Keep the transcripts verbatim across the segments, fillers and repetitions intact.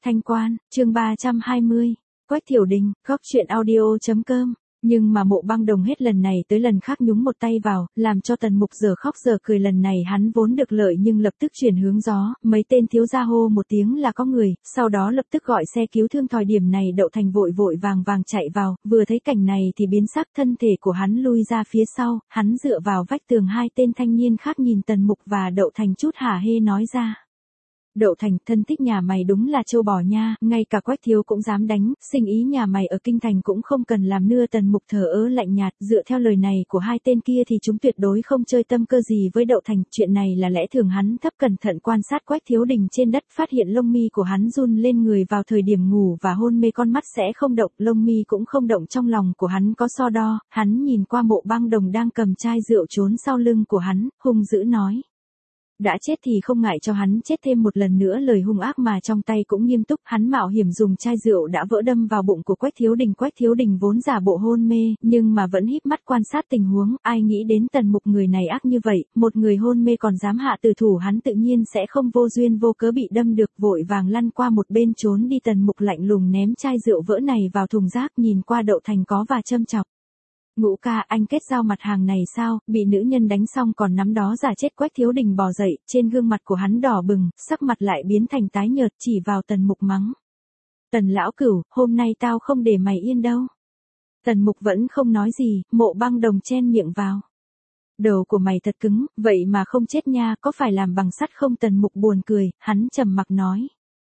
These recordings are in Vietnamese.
Thanh Quan, chương ba trăm hai mươi. Quách Thiểu Đình, góc truyện audio chấm com. Nhưng mà Mộ Băng Đồng hết lần này tới lần khác nhúng một tay vào, làm cho Tần Mục giờ khóc giờ cười. Lần này hắn vốn được lợi nhưng lập tức chuyển hướng gió, mấy tên thiếu gia hô một tiếng là có người, sau đó lập tức gọi xe cứu thương. Thời điểm này Đậu Thành vội vội vàng vàng chạy vào, vừa thấy cảnh này thì biến sắc, thân thể của hắn lui ra phía sau, hắn dựa vào vách tường. Hai tên thanh niên khác nhìn Tần Mục và Đậu Thành chút hả hê nói ra. Đậu Thành, thân thích nhà mày đúng là trâu bò nha, ngay cả Quách thiếu cũng dám đánh, sinh ý nhà mày ở kinh thành cũng không cần làm nữa. Tần Mục thờ ơ lạnh nhạt, dựa theo lời này của hai tên kia thì chúng tuyệt đối không chơi tâm cơ gì với Đậu Thành, chuyện này là lẽ thường. Hắn thấp cẩn thận quan sát Quách Thiếu Đình trên đất, phát hiện lông mi của hắn run lên người vào thời điểm ngủ và hôn mê, con mắt sẽ không động, lông mi cũng không động. Trong lòng của hắn có so đo, hắn nhìn qua Mộ Băng Đồng đang cầm chai rượu trốn sau lưng của hắn, hung dữ nói. Đã chết thì không ngại cho hắn chết thêm một lần nữa. Lời hung ác mà trong tay cũng nghiêm túc, hắn mạo hiểm dùng chai rượu đã vỡ đâm vào bụng của Quách Thiếu Đình. Quách Thiếu Đình vốn giả bộ hôn mê, nhưng mà vẫn híp mắt quan sát tình huống, ai nghĩ đến Tần Mục người này ác như vậy, một người hôn mê còn dám hạ tử thủ, hắn tự nhiên sẽ không vô duyên vô cớ bị đâm được, vội vàng lăn qua một bên trốn đi. Tần Mục lạnh lùng ném chai rượu vỡ này vào thùng rác, nhìn qua Đậu Thành có và châm chọc. Ngũ ca, anh kết giao mặt hàng này sao, bị nữ nhân đánh xong còn nắm đó giả chết. Quách Thiếu Đình bò dậy, trên gương mặt của hắn đỏ bừng, sắc mặt lại biến thành tái nhợt, chỉ vào Tần Mục mắng. Tần lão cửu, hôm nay tao không để mày yên đâu. Tần Mục vẫn không nói gì, Mộ Băng Đồng chen miệng vào. Đầu của mày thật cứng, vậy mà không chết nha, có phải làm bằng sắt không? Tần Mục buồn cười, hắn trầm mặc nói.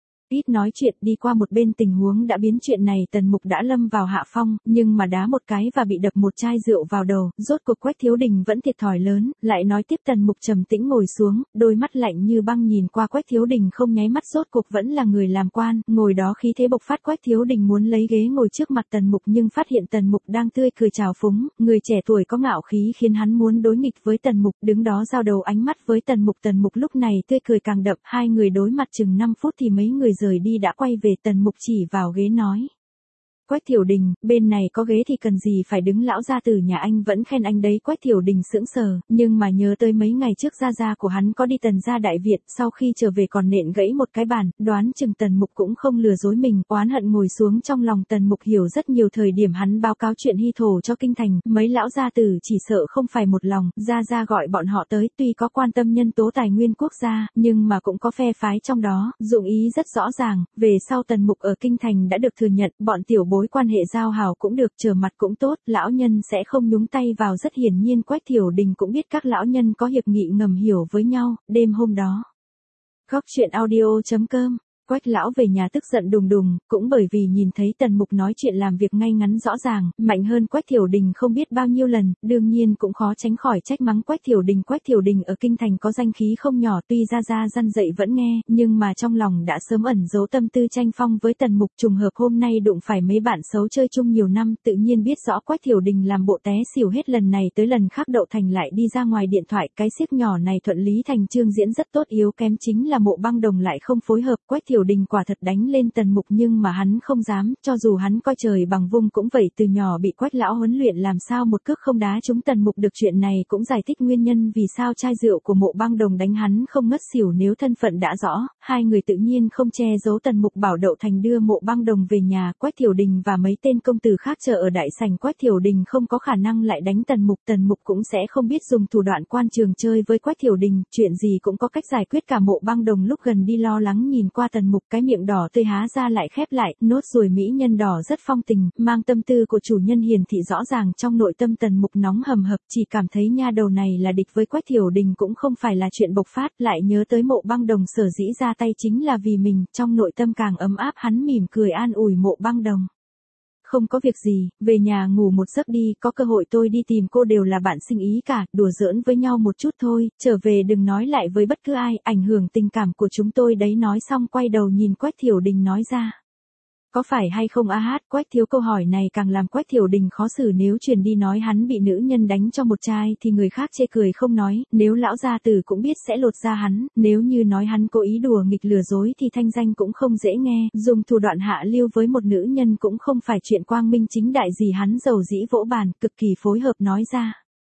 Ít nói chuyện, đi qua một bên. Tình huống đã biến, chuyện này Tần Mục đã lâm vào hạ phong, nhưng mà đá một cái và bị đập một chai rượu vào đầu, rốt cuộc Quách Thiếu Đình vẫn thiệt thòi lớn, lại nói tiếp. Tần Mục trầm tĩnh ngồi xuống, đôi mắt lạnh như băng nhìn qua Quách Thiếu Đình không nháy mắt, rốt cuộc vẫn là người làm quan, ngồi đó khí thế bộc phát. Quách Thiếu Đình muốn lấy ghế ngồi trước mặt Tần Mục nhưng phát hiện Tần Mục đang tươi cười chào phúng, người trẻ tuổi có ngạo khí khiến hắn muốn đối nghịch với Tần Mục, đứng đó giao đầu ánh mắt với Tần Mục. Tần Mục lúc này tươi cười càng đậm, hai người đối mặt chừng năm phút thì mấy người rời đi đã quay về. Tần Mục chỉ vào ghế nói. Quách Thiểu Đình, bên này có ghế thì cần gì phải đứng, lão gia tử nhà anh vẫn khen anh đấy. Quách Thiểu Đình sững sờ, nhưng mà nhớ tới mấy ngày trước gia gia của hắn có đi Tần gia Đại Việt, sau khi trở về còn nện gãy một cái bàn, đoán chừng Tần Mục cũng không lừa dối mình, oán hận ngồi xuống trong lòng. Tần Mục hiểu rất nhiều, thời điểm hắn báo cáo chuyện hy thổ cho kinh thành, mấy lão gia tử chỉ sợ không phải một lòng, gia gia gọi bọn họ tới, tuy có quan tâm nhân tố tài nguyên quốc gia, nhưng mà cũng có phe phái trong đó, dụng ý rất rõ ràng. Về sau Tần Mục ở kinh thành đã được thừa nhận, bọn tiểu bối quan hệ giao hảo cũng được, trở mặt cũng tốt, lão nhân sẽ không nhúng tay vào. Rất hiển nhiên Quách Thiểu Đình cũng biết các lão nhân có hiệp nghị ngầm hiểu với nhau. Đêm hôm đó, góc truyện audio chấm com. Quách lão về nhà tức giận đùng đùng, cũng bởi vì nhìn thấy Tần Mục nói chuyện làm việc ngay ngắn rõ ràng, mạnh hơn Quách Thiểu Đình không biết bao nhiêu lần, đương nhiên cũng khó tránh khỏi trách mắng Quách Thiểu Đình. Quách Thiểu Đình ở kinh thành có danh khí không nhỏ, tuy ra ra răn dậy vẫn nghe, nhưng mà trong lòng đã sớm ẩn giấu tâm tư tranh phong với Tần Mục. Trùng hợp hôm nay đụng phải mấy bạn xấu chơi chung nhiều năm, tự nhiên biết rõ Quách Thiểu Đình làm bộ té xỉu hết lần này tới lần khác. Đậu Thành lại đi ra ngoài điện thoại, cái xiếc nhỏ này thuận lý thành chương diễn rất tốt, yếu kém chính là Mộ Băng Đồng lại không phối hợp. Quách Thiểu Đình quả thật đánh lên Tần Mục, nhưng mà hắn không dám, cho dù hắn coi trời bằng vung cũng vậy, từ nhỏ bị Quách lão huấn luyện làm sao một cước không đá trúng Tần Mục được. Chuyện này cũng giải thích nguyên nhân vì sao chai rượu của Mộ Băng Đồng đánh hắn không ngất xỉu. Nếu thân phận đã rõ, hai người tự nhiên không che giấu. Tần Mục bảo Đậu Thành đưa Mộ Băng Đồng về nhà, Quách Thiểu Đình và mấy tên công tử khác chờ ở đại sảnh. Quách Thiểu Đình không có khả năng lại đánh Tần Mục, Tần Mục cũng sẽ không biết dùng thủ đoạn quan trường chơi với Quách Thiểu Đình, chuyện gì cũng có cách giải quyết cả. Mộ Băng Đồng lúc gần đi lo lắng nhìn qua Tần Mục, cái miệng đỏ tươi há ra lại khép lại, nốt ruồi mỹ nhân đỏ rất phong tình, mang tâm tư của chủ nhân hiển thị rõ ràng. Trong nội tâm Tần Mục nóng hầm hập, chỉ cảm thấy nha đầu này là địch với Quách Thiểu Đình cũng không phải là chuyện bộc phát, lại nhớ tới Mộ Băng Đồng sở dĩ ra tay chính là vì mình, trong nội tâm càng ấm áp. Hắn mỉm cười an ủi Mộ Băng Đồng. Không có việc gì, về nhà ngủ một giấc đi, có cơ hội tôi đi tìm cô đều là bạn sinh ý cả, đùa giỡn với nhau một chút thôi, trở về đừng nói lại với bất cứ ai, ảnh hưởng tình cảm của chúng tôi đấy. Nói xong quay đầu nhìn Quách Thiểu Đình nói ra. Có phải hay không a hát? Quách thiếu câu hỏi này càng làm Quách Thiểu Đình khó xử, nếu truyền đi nói hắn bị nữ nhân đánh cho một chai thì người khác chê cười không nói, nếu lão gia tử cũng biết sẽ lột ra hắn, nếu như nói hắn cố ý đùa nghịch lừa dối thì thanh danh cũng không dễ nghe, dùng thủ đoạn hạ lưu với một nữ nhân cũng không phải chuyện quang minh chính đại gì. Hắn dầu dĩ vỗ bàn, cực kỳ phối hợp nói ra.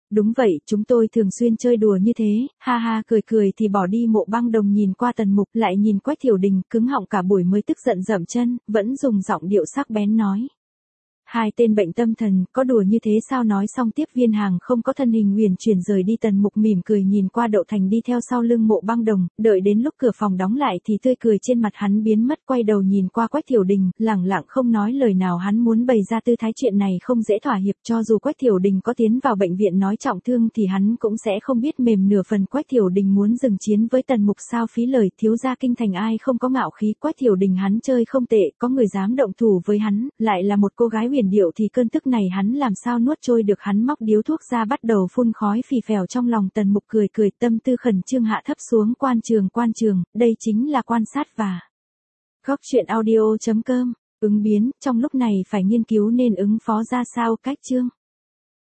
Đúng vậy, chúng tôi thường xuyên chơi đùa như thế, ha ha cười cười thì bỏ đi. Mộ Băng Đồng nhìn qua Tần Mục lại nhìn Quách Thiểu Đình, cứng họng cả buổi mới tức giận dậm chân, vẫn dùng giọng điệu sắc bén nói. Hai tên bệnh tâm thần, có đùa như thế sao? Nói xong tiếp viên hàng không có thân hình uyển chuyển rời đi. Tần Mục mỉm cười nhìn qua Đậu Thành đi theo sau lưng Mộ Băng Đồng, đợi đến lúc cửa phòng đóng lại thì tươi cười trên mặt hắn biến mất, quay đầu nhìn qua Quách Thiểu Đình, lẳng lặng không nói lời nào. Hắn muốn bày ra tư thái chuyện này không dễ thỏa hiệp, cho dù Quách Thiểu Đình có tiến vào bệnh viện nói trọng thương thì hắn cũng sẽ không biết mềm nửa phần. Quách Thiểu Đình muốn dừng chiến với Tần Mục sao? Phí lời, thiếu gia kinh thành ai không có ngạo khí. Quách Thiểu Đình hắn chơi không tệ, có người dám động thủ với hắn, lại là một cô gái huyền điệu thì cơn tức này hắn làm sao nuốt trôi được. Hắn móc điếu thuốc ra bắt đầu phun khói phì phèo trong lòng. Tần Mục cười cười, tâm tư khẩn trương hạ thấp xuống. Quan trường quan trường, đây chính là quan sát và góc truyện audio chấm com. Ứng biến, trong lúc này phải nghiên cứu nên ứng phó ra sao. Cách chương